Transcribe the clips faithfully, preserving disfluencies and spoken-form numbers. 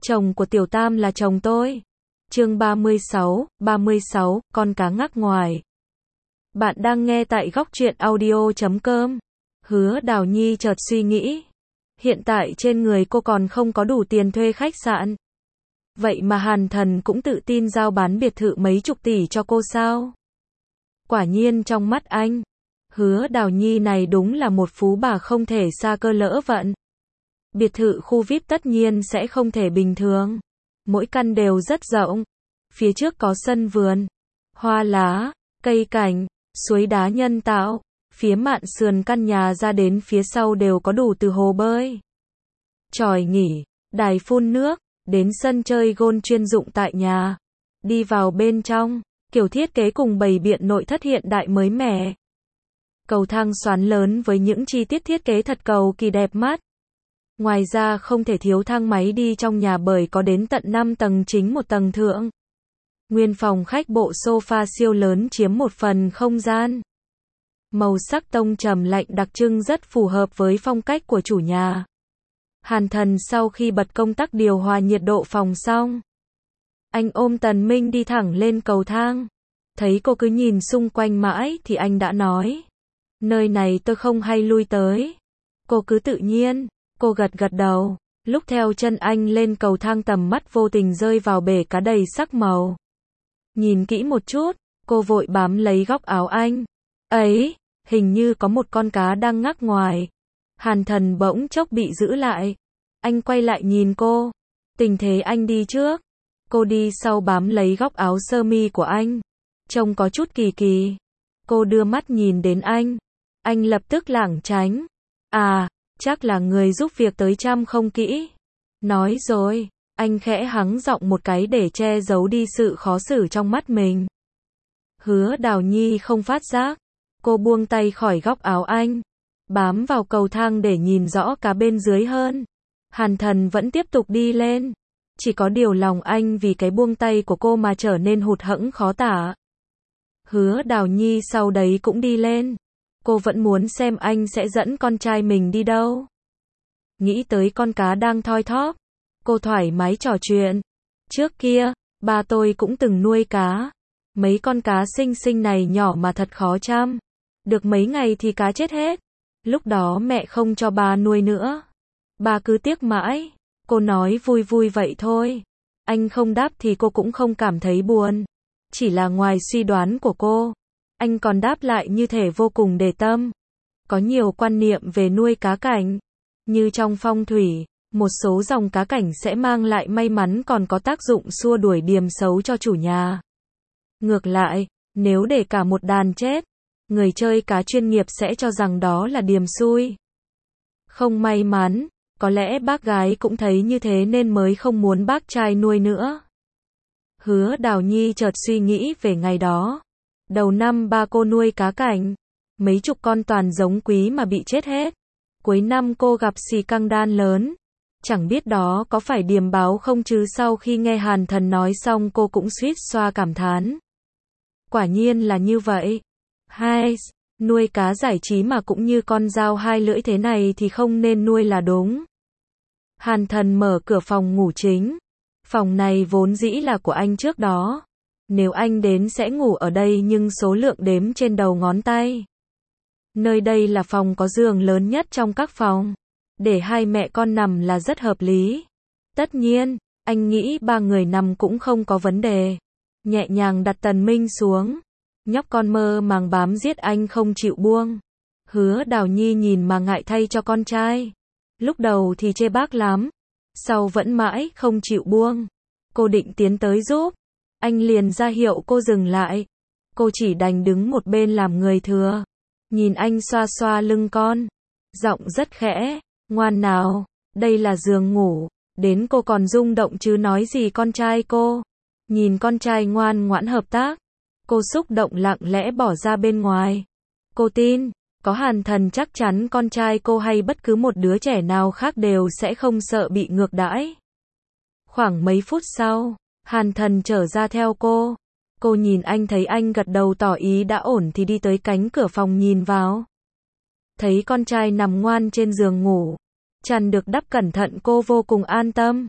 Chồng của Tiểu Tam là chồng tôi. Chương ba mươi sáu, ba mươi sáu, con cá ngắc ngoài. Bạn đang nghe tại góc truyện audio chấm com. Hứa Đào Nhi chợt suy nghĩ. Hiện tại trên người cô còn không có đủ tiền thuê khách sạn. Vậy mà Hàn Thần cũng tự tin giao bán biệt thự mấy chục tỷ cho cô sao? Quả nhiên trong mắt anh, Hứa Đào Nhi này đúng là một phú bà không thể sa cơ lỡ vận. Biệt thự khu vi ai pi tất nhiên sẽ không thể bình thường. Mỗi căn đều rất rộng. Phía trước có sân vườn, hoa lá, cây cảnh, suối đá nhân tạo. Phía mạn sườn căn nhà ra đến phía sau đều có đủ từ hồ bơi, chòi nghỉ, đài phun nước, đến sân chơi golf chuyên dụng tại nhà. Đi vào bên trong, kiểu thiết kế cùng bày biện nội thất hiện đại mới mẻ. Cầu thang xoắn lớn với những chi tiết thiết kế thật cầu kỳ đẹp mắt. Ngoài ra không thể thiếu thang máy đi trong nhà bởi có đến tận năm tầng chính một tầng thượng. Nguyên phòng khách bộ sofa siêu lớn chiếm một phần không gian. Màu sắc tông trầm lạnh đặc trưng rất phù hợp với phong cách của chủ nhà. Hàn Thần sau khi bật công tắc điều hòa nhiệt độ phòng xong, anh ôm Tần Minh đi thẳng lên cầu thang. Thấy cô cứ nhìn xung quanh mãi thì anh đã nói, nơi này tôi không hay lui tới. Cô cứ tự nhiên. Cô gật gật đầu. Lúc theo chân anh lên cầu thang tầm mắt vô tình rơi vào bể cá đầy sắc màu. Nhìn kỹ một chút, cô vội bám lấy góc áo anh. Ấy, hình như có một con cá đang ngắc ngoài. Hàn Thần bỗng chốc bị giữ lại. Anh quay lại nhìn cô. Tình thế anh đi trước. Cô đi sau bám lấy góc áo sơ mi của anh. Trông có chút kỳ kỳ. Cô đưa mắt nhìn đến anh. Anh lập tức lảng tránh. À, chắc là người giúp việc tới chăm không kỹ. Nói rồi, anh khẽ hắng giọng một cái để che giấu đi sự khó xử trong mắt mình. Hứa Đào Nhi không phát giác. Cô buông tay khỏi góc áo anh, bám vào cầu thang để nhìn rõ cá bên dưới hơn. Hàn Thần vẫn tiếp tục đi lên. Chỉ có điều lòng anh vì cái buông tay của cô mà trở nên hụt hẫng khó tả. Hứa Đào Nhi sau đấy cũng đi lên. Cô vẫn muốn xem anh sẽ dẫn con trai mình đi đâu. Nghĩ tới con cá đang thoi thóp, cô thoải mái trò chuyện. Trước kia, ba tôi cũng từng nuôi cá. Mấy con cá xinh xinh này nhỏ mà thật khó chăm. Được mấy ngày thì cá chết hết. Lúc đó mẹ không cho ba nuôi nữa. Ba cứ tiếc mãi. Cô nói vui vui vậy thôi. Anh không đáp thì cô cũng không cảm thấy buồn. Chỉ là ngoài suy đoán của cô, anh còn đáp lại như thể vô cùng để tâm. Có nhiều quan niệm về nuôi cá cảnh. Như trong phong thủy, một số dòng cá cảnh sẽ mang lại may mắn còn có tác dụng xua đuổi điềm xấu cho chủ nhà. Ngược lại, nếu để cả một đàn chết, người chơi cá chuyên nghiệp sẽ cho rằng đó là điềm xui. Không may mắn, có lẽ bác gái cũng thấy như thế nên mới không muốn bác trai nuôi nữa. Hứa Đào Nhi chợt suy nghĩ về ngày đó. Đầu năm ba cô nuôi cá cảnh. Mấy chục con toàn giống quý mà bị chết hết. Cuối năm cô gặp xì căng đan lớn. Chẳng biết đó có phải điềm báo không chứ sau khi nghe Hàn Thần nói xong cô cũng suýt xoa cảm thán. Quả nhiên là như vậy. Hai, nuôi cá giải trí mà cũng như con dao hai lưỡi thế này thì không nên nuôi là đúng. Hàn Thần mở cửa phòng ngủ chính. Phòng này vốn dĩ là của anh trước đó. Nếu anh đến sẽ ngủ ở đây nhưng số lượng đếm trên đầu ngón tay. Nơi đây là phòng có giường lớn nhất trong các phòng. Để hai mẹ con nằm là rất hợp lý. Tất nhiên, anh nghĩ ba người nằm cũng không có vấn đề. Nhẹ nhàng đặt Tần Minh xuống. Nhóc con mơ màng bám giết anh không chịu buông. Hứa Đào Nhi nhìn mà ngại thay cho con trai. Lúc đầu thì chê bác lắm. Sau vẫn mãi không chịu buông. Cô định tiến tới giúp. Anh liền ra hiệu cô dừng lại. Cô chỉ đành đứng một bên làm người thừa. Nhìn anh xoa xoa lưng con. Giọng rất khẽ. Ngoan nào, đây là giường ngủ. Đến cô còn rung động chứ nói gì con trai cô. Nhìn con trai ngoan ngoãn hợp tác. Cô xúc động lặng lẽ bỏ ra bên ngoài. Cô tin, có Hàn Thần chắc chắn con trai cô hay bất cứ một đứa trẻ nào khác đều sẽ không sợ bị ngược đãi. Khoảng mấy phút sau, Hàn Thần trở ra theo cô. Cô nhìn anh thấy anh gật đầu tỏ ý đã ổn thì đi tới cánh cửa phòng nhìn vào. Thấy con trai nằm ngoan trên giường ngủ, chăn được đắp cẩn thận cô vô cùng an tâm.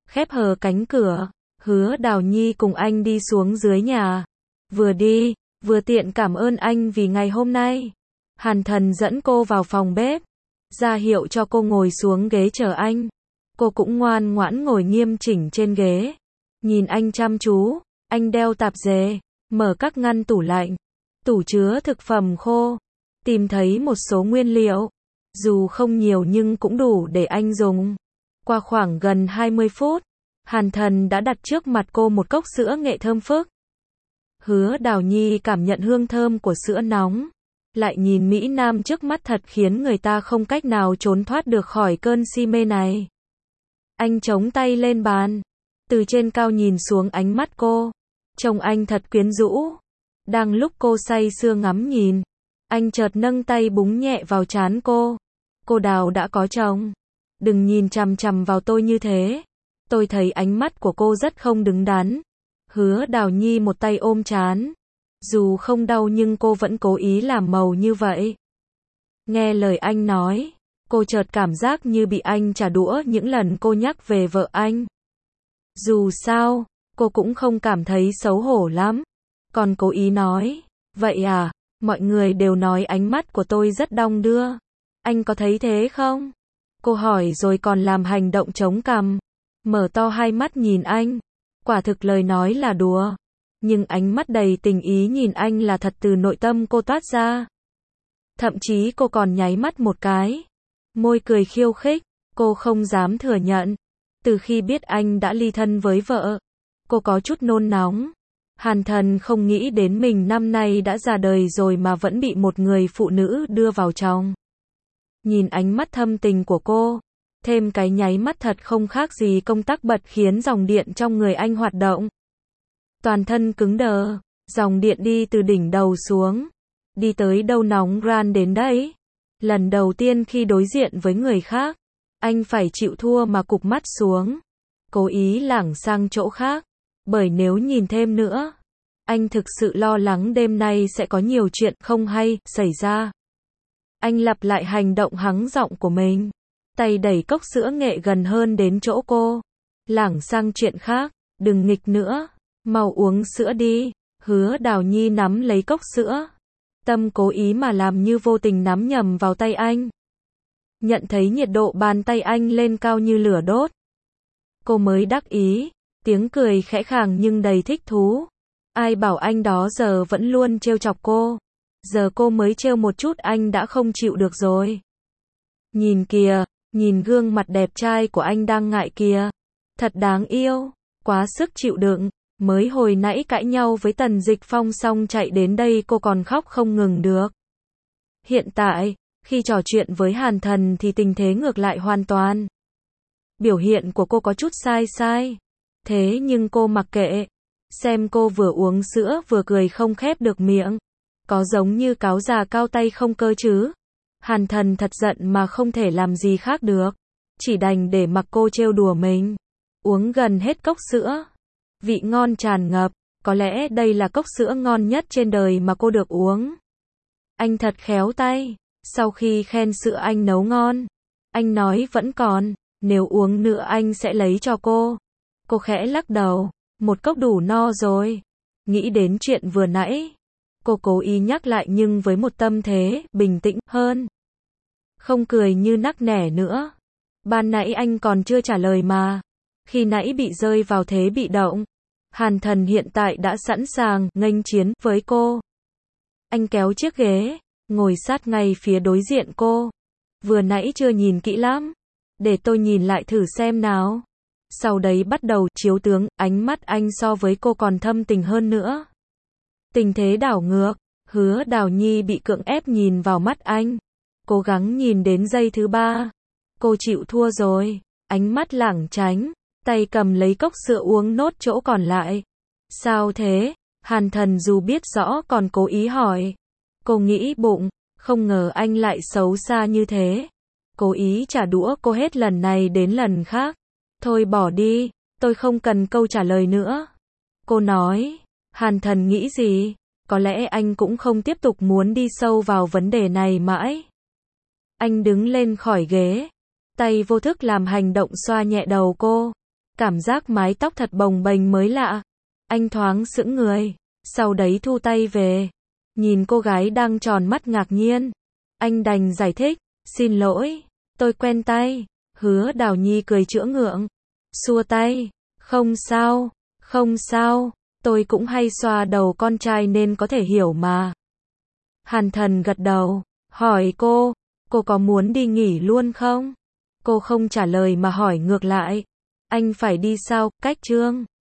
khép hờ cánh cửa. Hứa Đào Nhi cùng anh đi xuống dưới nhà. Vừa đi, vừa tiện cảm ơn anh vì ngày hôm nay. Hàn Thần dẫn cô vào phòng bếp, ra hiệu cho cô ngồi xuống ghế chờ anh. Cô cũng ngoan ngoãn ngồi nghiêm chỉnh trên ghế. Nhìn anh chăm chú, anh đeo tạp dề, mở các ngăn tủ lạnh, tủ chứa thực phẩm khô, tìm thấy một số nguyên liệu. Dù không nhiều nhưng cũng đủ để anh dùng. Qua khoảng gần hai mươi phút, Hàn Thần đã đặt trước mặt cô một cốc sữa nghệ thơm phức. Hứa Đào Nhi cảm nhận hương thơm của sữa nóng, lại nhìn Mỹ Nam trước mắt thật khiến người ta không cách nào trốn thoát được khỏi cơn si mê này. Anh chống tay lên bàn, từ trên cao nhìn xuống ánh mắt cô, trông anh thật quyến rũ. Đang lúc cô say sưa ngắm nhìn, anh chợt nâng tay búng nhẹ vào trán cô. Cô Đào đã có chồng, đừng nhìn chằm chằm vào tôi như thế. Tôi thấy ánh mắt của cô rất không đứng đắn. Hứa Đào Nhi một tay ôm trán. Dù không đau nhưng cô vẫn cố ý làm màu như vậy. Nghe lời anh nói, cô chợt cảm giác như bị anh trả đũa những lần cô nhắc về vợ anh. Dù sao, cô cũng không cảm thấy xấu hổ lắm. Còn cố ý nói, vậy à, mọi người đều nói ánh mắt của tôi rất đong đưa. Anh có thấy thế không? Cô hỏi rồi còn làm hành động chống cằm, mở to hai mắt nhìn anh. Quả thực lời nói là đùa, nhưng ánh mắt đầy tình ý nhìn anh là thật từ nội tâm cô toát ra. Thậm chí cô còn nháy mắt một cái, môi cười khiêu khích. Cô không dám thừa nhận, từ khi biết anh đã ly thân với vợ, cô có chút nôn nóng. Hàn Thần không nghĩ đến mình năm nay đã già đời rồi mà vẫn bị một người phụ nữ đưa vào chồng. Nhìn ánh mắt thâm tình của cô, thêm cái nháy mắt thật không khác gì công tắc bật khiến dòng điện trong người anh hoạt động. Toàn thân cứng đờ, dòng điện đi từ đỉnh đầu xuống, đi tới đâu nóng ran đến đấy. Lần đầu tiên khi đối diện với người khác, anh phải chịu thua mà cụp mắt xuống, cố ý lảng sang chỗ khác, bởi nếu nhìn thêm nữa, anh thực sự lo lắng đêm nay sẽ có nhiều chuyện không hay xảy ra. Anh lặp lại hành động hắng giọng của mình, tay đẩy cốc sữa nghệ gần hơn đến chỗ cô. Lảng sang chuyện khác, đừng nghịch nữa, mau uống sữa đi. Hứa Đào Nhi nắm lấy cốc sữa, tâm cố ý mà làm như vô tình nắm nhầm vào tay anh. Nhận thấy nhiệt độ bàn tay anh lên cao như lửa đốt, cô mới đắc ý, tiếng cười khẽ khàng nhưng đầy thích thú. Ai bảo anh đó giờ vẫn luôn trêu chọc cô, giờ cô mới trêu một chút anh đã không chịu được rồi. Nhìn kìa, nhìn gương mặt đẹp trai của anh đang ngại kìa, thật đáng yêu, quá sức chịu đựng. Mới hồi nãy cãi nhau với Tần Dịch Phong xong chạy đến đây cô còn khóc không ngừng được. Hiện tại, khi trò chuyện với Hàn Thần thì tình thế ngược lại hoàn toàn. Biểu hiện của cô có chút sai sai, thế nhưng cô mặc kệ. Xem cô vừa uống sữa vừa cười không khép được miệng, có giống như cáo già cao tay không cơ chứ. Hàn Thần thật giận mà không thể làm gì khác được, chỉ đành để mặc cô trêu đùa mình. Uống gần hết cốc sữa, vị ngon tràn ngập, có lẽ đây là cốc sữa ngon nhất trên đời mà cô được uống. Anh thật khéo tay, sau khi khen sữa anh nấu ngon, anh nói vẫn còn, nếu uống nữa anh sẽ lấy cho cô. Cô khẽ lắc đầu, một cốc đủ no rồi. Nghĩ đến chuyện vừa nãy, cô cố ý nhắc lại nhưng với một tâm thế bình tĩnh hơn, không cười như nắc nẻ nữa. Ban nãy anh còn chưa trả lời mà, khi nãy bị rơi vào thế bị động. Hàn Thần hiện tại đã sẵn sàng nghênh chiến với cô. Anh kéo chiếc ghế, ngồi sát ngay phía đối diện cô. Vừa nãy chưa nhìn kỹ lắm, để tôi nhìn lại thử xem nào. Sau đấy bắt đầu chiếu tướng, ánh mắt anh so với cô còn thâm tình hơn nữa. Tình thế đảo ngược, Hứa Đào Nhi bị cưỡng ép nhìn vào mắt anh, cố gắng nhìn đến giây thứ ba. Cô chịu thua rồi, ánh mắt lảng tránh, tay cầm lấy cốc sữa uống nốt chỗ còn lại. Sao thế? Hàn Thần dù biết rõ còn cố ý hỏi. Cô nghĩ bụng, không ngờ anh lại xấu xa như thế. Cố ý trả đũa cô hết lần này đến lần khác. Thôi bỏ đi, tôi không cần câu trả lời nữa. Cô nói. Hàn Thần nghĩ gì? Có lẽ anh cũng không tiếp tục muốn đi sâu vào vấn đề này mãi. Anh đứng lên khỏi ghế, tay vô thức làm hành động xoa nhẹ đầu cô. Cảm giác mái tóc thật bồng bềnh mới lạ. Anh thoáng sững người, sau đấy thu tay về. Nhìn cô gái đang tròn mắt ngạc nhiên. Anh đành giải thích, xin lỗi, tôi quen tay. Hứa Đào Nhi cười chữa ngượng. Xua tay, không sao, không sao, tôi cũng hay xoa đầu con trai nên có thể hiểu mà. Hàn Thần gật đầu, hỏi cô, cô có muốn đi nghỉ luôn không? Cô không trả lời mà hỏi ngược lại, anh phải đi sao, cách Trương?